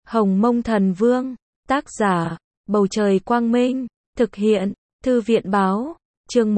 Hồng Mông Thần Vương, tác giả, Bầu Trời Quang Minh, thực hiện, Thư viện Báo, chương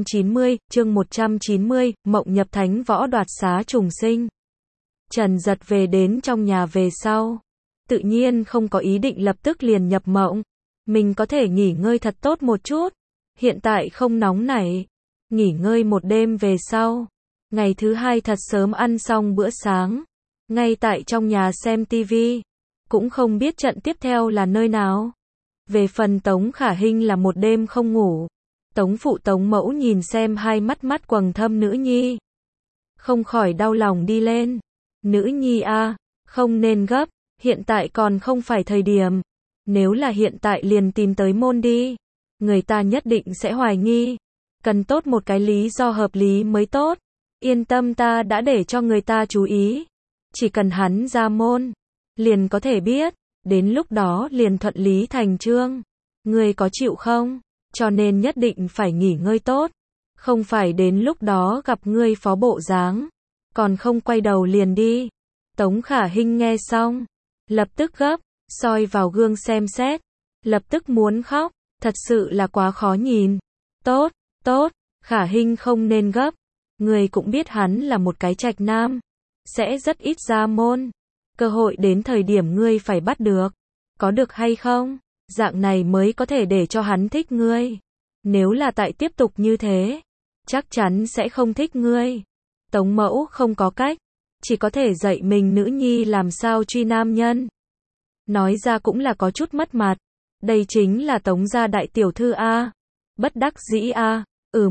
190, Mộng Nhập Thánh Võ Đoạt Xá Trùng Sinh. Trần Dật về đến trong nhà về sau, tự nhiên không có ý định lập tức liền nhập mộng, mình có thể nghỉ ngơi thật tốt một chút, hiện tại không nóng nảy, nghỉ ngơi một đêm về sau, ngày thứ hai thật sớm ăn xong bữa sáng, ngay tại trong nhà xem tivi, cũng không biết trận tiếp theo là nơi nào. Về phần Tống Khả Hinh là một đêm không ngủ, Tống phụ Tống mẫu nhìn xem hai mắt quầng thâm nữ nhi, không khỏi đau lòng đi lên. Nữ nhi a, không nên gấp, hiện tại còn không phải thời điểm, nếu là hiện tại liền tìm tới môn đi, người ta nhất định sẽ hoài nghi, cần tốt một cái lý do hợp lý mới tốt. Yên tâm, ta đã để cho người ta chú ý, chỉ cần hắn ra môn, liền có thể biết, đến lúc đó liền thuận lý thành chương. Ngươi có chịu không? Cho nên nhất định phải nghỉ ngơi tốt, không phải đến lúc đó gặp ngươi phó bộ dáng, còn không quay đầu liền đi. Tống Khả Hinh nghe xong, lập tức gấp, soi vào gương xem xét, lập tức muốn khóc, thật sự là quá khó nhìn. Tốt, Khả Hinh không nên gấp, ngươi cũng biết hắn là một cái trạch nam, sẽ rất ít ra môn, cơ hội đến thời điểm ngươi phải bắt được, có được hay không? Dạng này mới có thể để cho hắn thích ngươi. Nếu là tại tiếp tục như thế, chắc chắn sẽ không thích ngươi. Tống mẫu không có cách, chỉ có thể dạy mình nữ nhi làm sao truy nam nhân. Nói ra cũng là có chút mất mặt, đây chính là Tống gia đại tiểu thư a. Bất đắc dĩ a.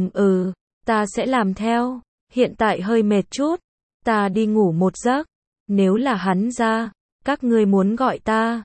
Ta sẽ làm theo, hiện tại hơi mệt chút, ta đi ngủ một giấc, nếu là hắn ra, các ngươi muốn gọi ta,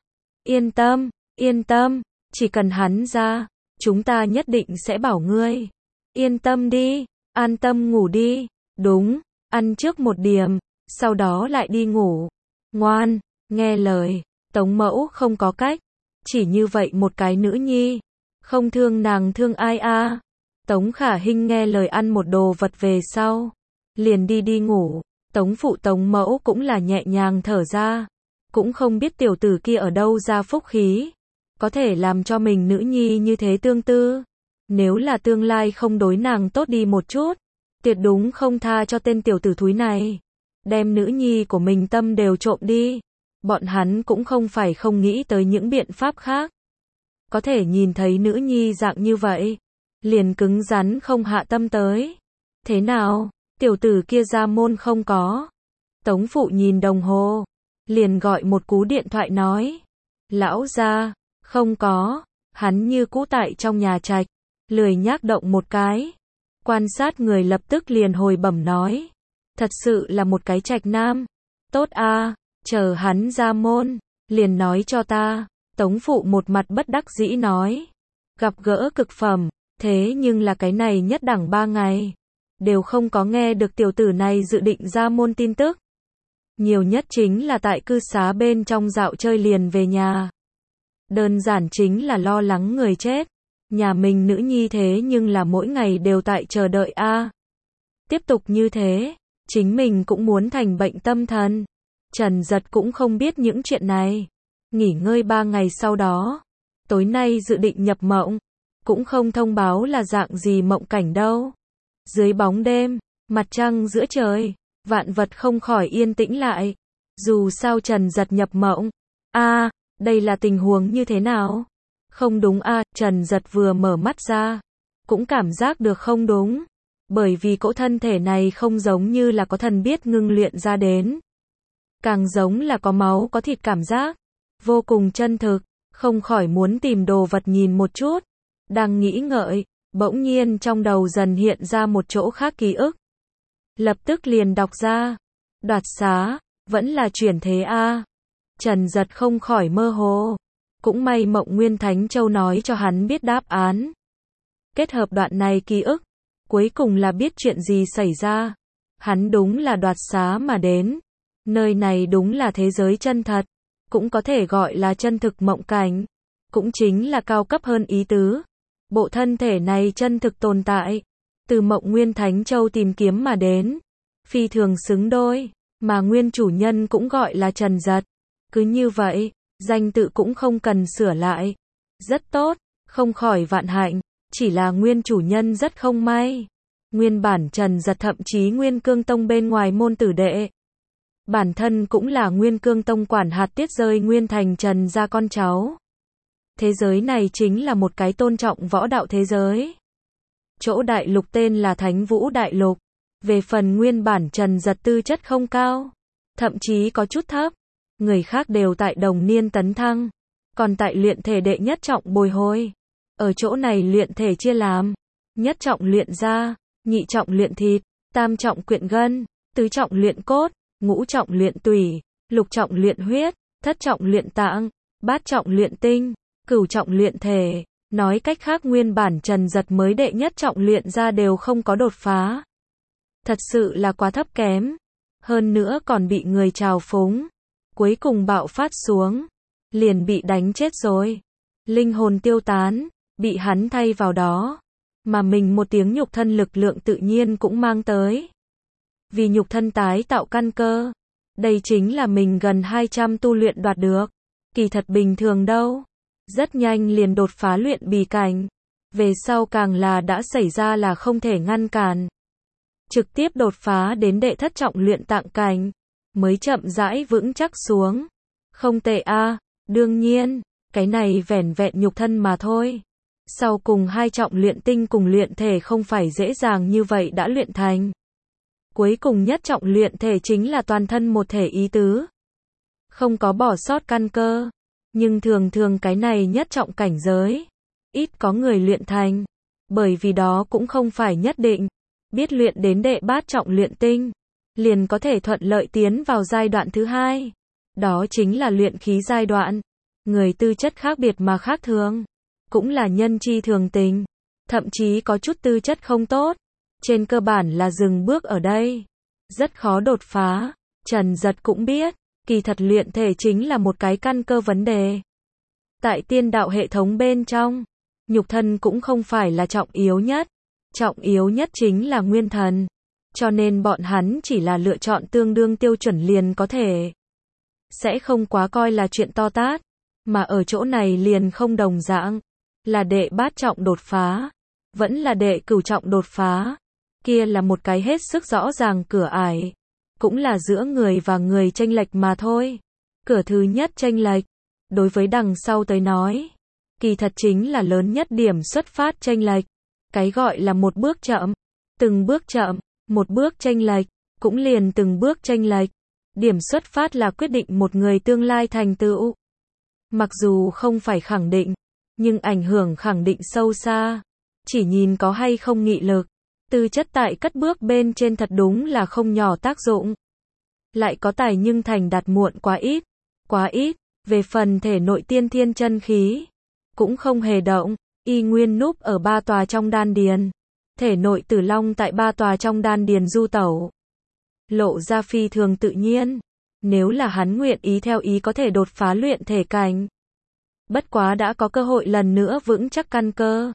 yên tâm, chỉ cần hắn ra, chúng ta nhất định sẽ bảo ngươi. Yên tâm đi, an tâm ngủ đi, đúng, ăn trước một điểm, sau đó lại đi ngủ. Ngoan, nghe lời, Tống mẫu không có cách, chỉ như vậy một cái nữ nhi, không thương nàng thương ai a. Tống Khả Hinh nghe lời ăn một đồ vật về sau, liền đi ngủ. Tống phụ Tống mẫu cũng là nhẹ nhàng thở ra, cũng không biết tiểu tử kia ở đâu ra phúc khí, có thể làm cho mình nữ nhi như thế tương tư. Nếu là tương lai không đối nàng tốt đi một chút, tuyệt đúng không tha cho tên tiểu tử thúi này, đem nữ nhi của mình tâm đều trộm đi. Bọn hắn cũng không phải không nghĩ tới những biện pháp khác, có thể nhìn thấy nữ nhi dạng như vậy, liền cứng rắn không hạ tâm tới. Thế nào, tiểu tử kia ra môn không có? Tống phụ nhìn đồng hồ, liền gọi một cú điện thoại nói, lão gia, không có, hắn như cũ tại trong nhà trạch, lười nhác động một cái. Quan sát người lập tức liền hồi bẩm nói, thật sự là một cái trạch nam, tốt a, chờ hắn ra môn, liền nói cho ta. Tống phụ một mặt bất đắc dĩ nói, gặp gỡ cực phẩm, thế nhưng là cái này nhất đẳng 3 ngày, đều không có nghe được tiểu tử này dự định ra môn tin tức. Nhiều nhất chính là tại cư xá bên trong dạo chơi liền về nhà. Đơn giản chính là lo lắng người chết. Nhà mình nữ nhi thế nhưng là mỗi ngày đều tại chờ đợi a. Tiếp tục như thế, chính mình cũng muốn thành bệnh tâm thần. Trần Dật cũng không biết những chuyện này. Nghỉ ngơi 3 ngày sau đó, tối nay dự định nhập mộng, cũng không thông báo là dạng gì mộng cảnh đâu. Dưới bóng đêm, mặt trăng giữa trời, vạn vật không khỏi yên tĩnh lại. Dù sao Trần Dật nhập mộng. Đây là tình huống như thế nào? Không đúng a, Trần Dật vừa mở mắt ra, cũng cảm giác được không đúng. Bởi vì cỗ thân thể này không giống như là có thần biết ngưng luyện ra đến. Càng giống là có máu có thịt cảm giác. Vô cùng chân thực, không khỏi muốn tìm đồ vật nhìn một chút. Đang nghĩ ngợi, bỗng nhiên trong đầu dần hiện ra một chỗ khác ký ức. Lập tức liền đọc ra, đoạt xá, vẫn là chuyển thế a. Trần Dật không khỏi mơ hồ, cũng may Mộng Nguyên Thánh Châu nói cho hắn biết đáp án. Kết hợp đoạn này ký ức, cuối cùng là biết chuyện gì xảy ra. Hắn đúng là đoạt xá mà đến, nơi này đúng là thế giới chân thật, cũng có thể gọi là chân thực mộng cảnh, cũng chính là cao cấp hơn ý tứ. Bộ thân thể này chân thực tồn tại, từ Mộng Nguyên Thánh Châu tìm kiếm mà đến, phi thường xứng đôi, mà nguyên chủ nhân cũng gọi là Trần Dật. Cứ như vậy, Danh tự cũng không cần sửa lại. Rất tốt, không khỏi vạn hạnh, chỉ là nguyên chủ nhân rất không may. Nguyên bản Trần Giật thậm chí Nguyên Cương Tông bên ngoài môn tử đệ. Bản thân cũng là Nguyên Cương Tông quản hạt tiết rơi Nguyên Thành Trần gia con cháu. Thế giới này chính là một cái tôn trọng võ đạo thế giới. Chỗ đại lục tên là Thánh Vũ Đại Lục. Về phần nguyên bản Trần Giật tư chất không cao, thậm chí có chút thấp. Người khác đều tại đồng niên tấn thăng, còn tại luyện thể đệ nhất trọng bồi hồi. Ở chỗ này luyện thể chia làm, nhất trọng luyện da, nhị trọng luyện thịt, tam trọng quyện gân, tứ trọng luyện cốt, ngũ trọng luyện tủy, lục trọng luyện huyết, thất trọng luyện tạng, bát trọng luyện tinh, cửu trọng luyện thể. Nói cách khác nguyên bản Trần Giật mới đệ nhất trọng luyện ra đều không có đột phá. Thật sự là quá thấp kém. Hơn nữa còn bị người trào phúng. Cuối cùng bạo phát xuống. Liền bị đánh chết rồi. Linh hồn tiêu tán. Bị hắn thay vào đó. Mà mình một tiếng nhục thân lực lượng tự nhiên cũng mang tới. Vì nhục thân tái tạo căn cơ. Đây chính là mình gần 200 tu luyện đoạt được. Kỳ thật bình thường đâu. Rất nhanh liền đột phá luyện bì cảnh. Về sau càng là đã xảy ra là không thể ngăn cản. Trực tiếp đột phá đến đệ thất trọng luyện tạng cảnh. Mới chậm rãi vững chắc xuống. Không tệ a, đương nhiên, cái này vẻn vẹn nhục thân mà thôi. Sau cùng hai trọng luyện tinh cùng luyện thể không phải dễ dàng như vậy đã luyện thành. Cuối cùng nhất trọng luyện thể chính là toàn thân một thể ý tứ. Không có bỏ sót căn cơ. Nhưng thường thường cái này nhất trọng cảnh giới. Ít có người luyện thành. Bởi vì đó cũng không phải nhất định. Biết luyện đến đệ bát trọng luyện tinh. Liền có thể thuận lợi tiến vào giai đoạn thứ hai. Đó chính là luyện khí giai đoạn. Người tư chất khác biệt mà khác thường. Cũng là nhân chi thường tình. Thậm chí có chút tư chất không tốt. Trên cơ bản là dừng bước ở đây. Rất khó đột phá. Trần Giật cũng biết. Kỳ thật luyện thể chính là một cái căn cơ vấn đề. Tại tiên đạo hệ thống bên trong, nhục thân cũng không phải là trọng yếu nhất. Trọng yếu nhất chính là nguyên thần. Cho nên bọn hắn chỉ là lựa chọn tương đương tiêu chuẩn liền có thể. Sẽ không quá coi là chuyện to tát. Mà ở chỗ này liền không đồng dạng. Là đệ bát trọng đột phá. Vẫn là đệ cửu trọng đột phá. Kia là một cái hết sức rõ ràng cửa ải. Cũng là giữa người và người chênh lệch mà thôi. Cửa thứ nhất chênh lệch. Đối với đằng sau tới nói. Kỳ thật chính là lớn nhất điểm xuất phát chênh lệch. Cái gọi là một bước chậm. Từng bước chậm. Một bước chênh lệch. Cũng liền từng bước chênh lệch. Điểm xuất phát là quyết định một người tương lai thành tựu. Mặc dù không phải khẳng định. Nhưng ảnh hưởng khẳng định sâu xa. Chỉ nhìn có hay không nghị lực. Tư chất tại cất bước bên trên thật đúng là không nhỏ tác dụng. Lại có tài nhưng thành đạt muộn quá ít. Quá ít. Về phần thể nội tiên thiên chân khí. Cũng không hề động. Y nguyên núp ở ba tòa trong đan điền. Thể nội tử long tại ba tòa trong đan điền du tẩu. Lộ ra phi thường tự nhiên. Nếu là hắn nguyện ý theo ý có thể đột phá luyện thể cảnh. Bất quá đã có cơ hội lần nữa vững chắc căn cơ.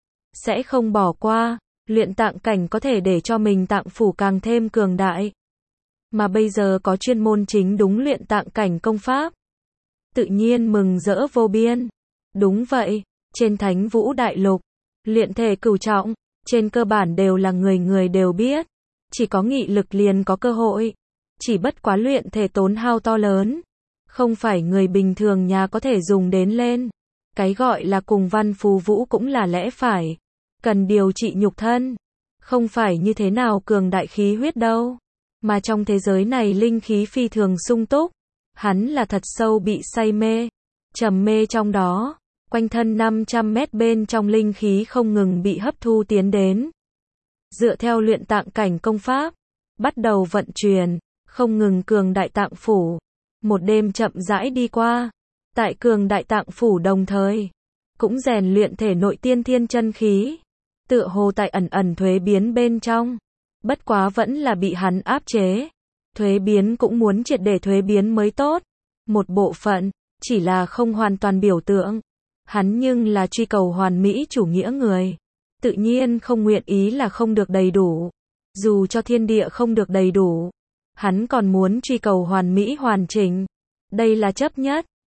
Sẽ không bỏ qua. Luyện tạng cảnh có thể để cho mình tạng phủ càng thêm cường đại. Mà bây giờ có chuyên môn chính đúng luyện tạng cảnh công pháp. Tự nhiên mừng rỡ vô biên. Đúng vậy, trên Thánh Vũ Đại Lục, luyện thể cửu trọng, trên cơ bản đều là người đều biết. Chỉ có nghị lực liền có cơ hội. Chỉ bất quá luyện thể tốn hao to lớn. Không phải người bình thường nhà có thể dùng đến lên. Cái gọi là cùng văn phù vũ cũng là lẽ phải. Cần điều trị nhục thân. Không phải như thế nào cường đại khí huyết đâu. Mà trong thế giới này linh khí phi thường sung túc. Hắn là thật sâu bị say mê. Trầm mê trong đó. Quanh thân 500 mét bên trong linh khí không ngừng bị hấp thu tiến đến. Dựa theo luyện tạng cảnh công pháp. Bắt đầu vận chuyển. Không ngừng cường đại tạng phủ. Một đêm chậm rãi đi qua. Tại cường đại tạng phủ đồng thời. Cũng rèn luyện thể nội tiên thiên chân khí. Tựa hồ tại ẩn thuế biến bên trong. Bất quá vẫn là bị hắn áp chế. Thuế biến cũng muốn triệt để thuế biến mới tốt. Một bộ phận, chỉ là không hoàn toàn biểu tượng. Hắn nhưng là truy cầu hoàn mỹ chủ nghĩa người. Tự nhiên không nguyện ý là không được đầy đủ. Dù cho thiên địa không được đầy đủ. Hắn còn muốn truy cầu hoàn mỹ hoàn chỉnh. Đây là chấp nhất.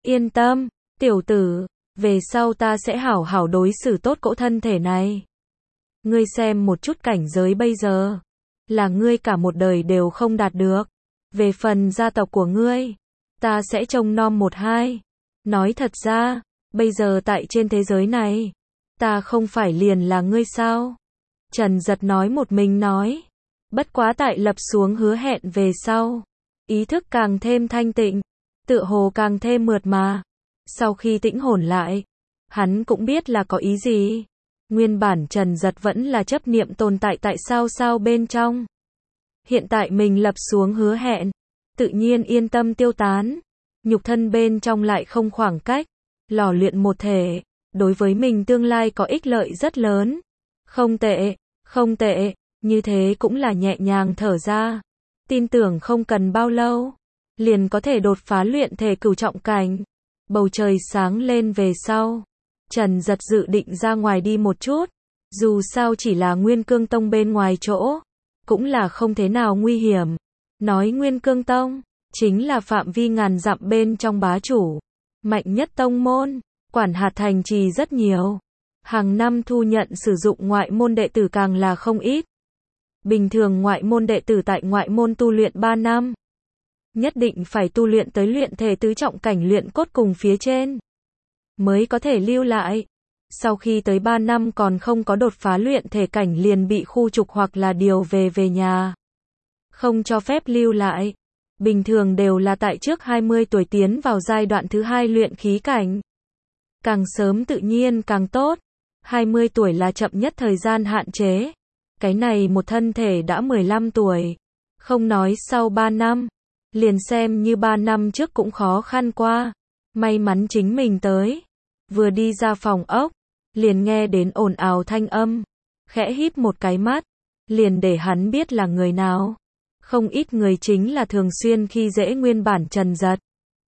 Yên tâm, tiểu tử, về sau ta sẽ hảo hảo đối xử tốt cỗ thân thể này. Ngươi xem một chút cảnh giới bây giờ, là ngươi cả một đời đều không đạt được. Về phần gia tộc của ngươi, ta sẽ trông nom một hai. Nói thật ra, bây giờ tại trên thế giới này, ta không phải liền là ngươi sao? Trần Giật nói một mình nói. Bất quá tại lập xuống hứa hẹn về sau, ý thức càng thêm thanh tịnh, tựa hồ càng thêm mượt mà. Sau khi tĩnh hồn lại, hắn cũng biết là có ý gì. Nguyên bản Trần Giật vẫn là chấp niệm tồn tại tại sao bên trong. Hiện tại mình lập xuống hứa hẹn, tự nhiên yên tâm tiêu tán. Nhục thân bên trong lại không khoảng cách, lò luyện một thể, đối với mình tương lai có ích lợi rất lớn. Không tệ, không tệ, như thế cũng là nhẹ nhàng thở ra. Tin tưởng không cần bao lâu, liền có thể đột phá luyện thể cửu trọng cảnh. Bầu trời sáng lên về sau, Trần Giật dự định ra ngoài đi một chút. Dù sao chỉ là Nguyên Cương Tông bên ngoài chỗ, cũng là không thế nào nguy hiểm. Nói Nguyên Cương Tông, chính là phạm vi ngàn dặm bên trong bá chủ. Mạnh nhất tông môn, quản hạt thành trì rất nhiều. Hàng năm thu nhận sử dụng ngoại môn đệ tử càng là không ít. Bình thường ngoại môn đệ tử tại ngoại môn tu luyện 3 năm. Nhất định phải tu luyện tới luyện thể tứ trọng cảnh luyện cốt cùng phía trên, mới có thể lưu lại. Sau khi tới 3 năm còn không có đột phá luyện thể cảnh liền bị khu trục hoặc là điều về nhà. Không cho phép lưu lại. Bình thường đều là tại trước 20 tuổi tiến vào giai đoạn thứ 2 luyện khí cảnh. Càng sớm tự nhiên càng tốt. 20 tuổi là chậm nhất thời gian hạn chế. Cái này một thân thể đã 15 tuổi. Không nói sau 3 năm. Liền xem như 3 năm trước cũng khó khăn qua. May mắn chính mình tới. Vừa đi ra phòng ốc, liền nghe đến ồn ào thanh âm. Khẽ híp một cái mắt, liền để hắn biết là người nào. Không ít người chính là thường xuyên khi dễ nguyên bản Trần Giật.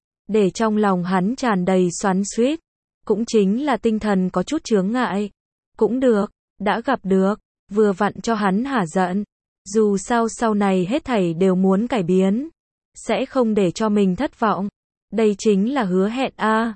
Để trong lòng hắn tràn đầy xoắn xuýt. Cũng chính là tinh thần có chút chướng ngại. Cũng được, đã gặp được, vừa vặn cho hắn hả giận. Dù sao sau này hết thảy đều muốn cải biến. Sẽ không để cho mình thất vọng. Đây chính là hứa hẹn a.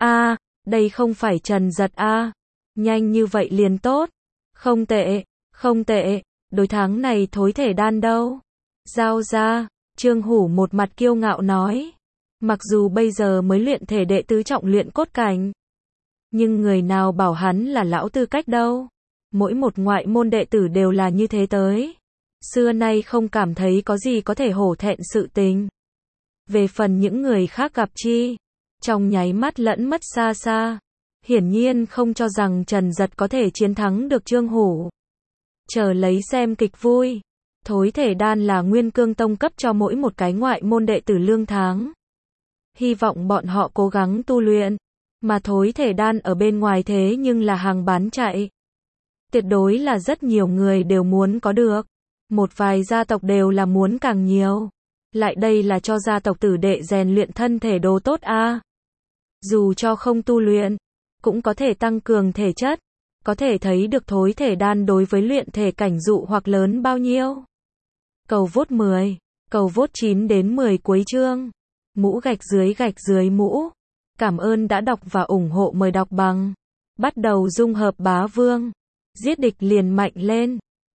Đây không phải Trần Giật a. Nhanh như vậy liền tốt. Không tệ, không tệ, đối tháng này thối thể đan đâu. Giao ra, Trương Hủ một mặt kiêu ngạo nói. Mặc dù bây giờ mới luyện thể đệ tứ trọng luyện cốt cảnh, nhưng người nào bảo hắn là lão tư cách đâu. Mỗi một ngoại môn đệ tử đều là như thế tới. Xưa nay không cảm thấy có gì có thể hổ thẹn sự tình. Về phần những người khác gặp chi, trong nháy mắt lẫn mất xa xa. Hiển nhiên không cho rằng Trần Giật có thể chiến thắng được Trương Hủ. Chờ lấy xem kịch vui. Thối thể đan là Nguyên Cương Tông cấp cho mỗi một cái ngoại môn đệ tử lương tháng. Hy vọng bọn họ cố gắng tu luyện. Mà thối thể đan ở bên ngoài thế nhưng là hàng bán chạy. Tuyệt đối là rất nhiều người đều muốn có được. Một vài gia tộc đều là muốn càng nhiều. Lại đây là cho gia tộc tử đệ rèn luyện thân thể đồ tốt a. Dù cho không tu luyện, cũng có thể tăng cường thể chất. Có thể thấy được thối thể đan đối với luyện thể cảnh dụ hoặc lớn bao nhiêu. Cầu vote 10, cầu vote 9 đến 10 cuối chương. Mũ gạch dưới mũ. Cảm ơn đã đọc và ủng hộ, mời đọc bằng. Bắt đầu dung hợp bá vương. Giết địch liền mạnh lên.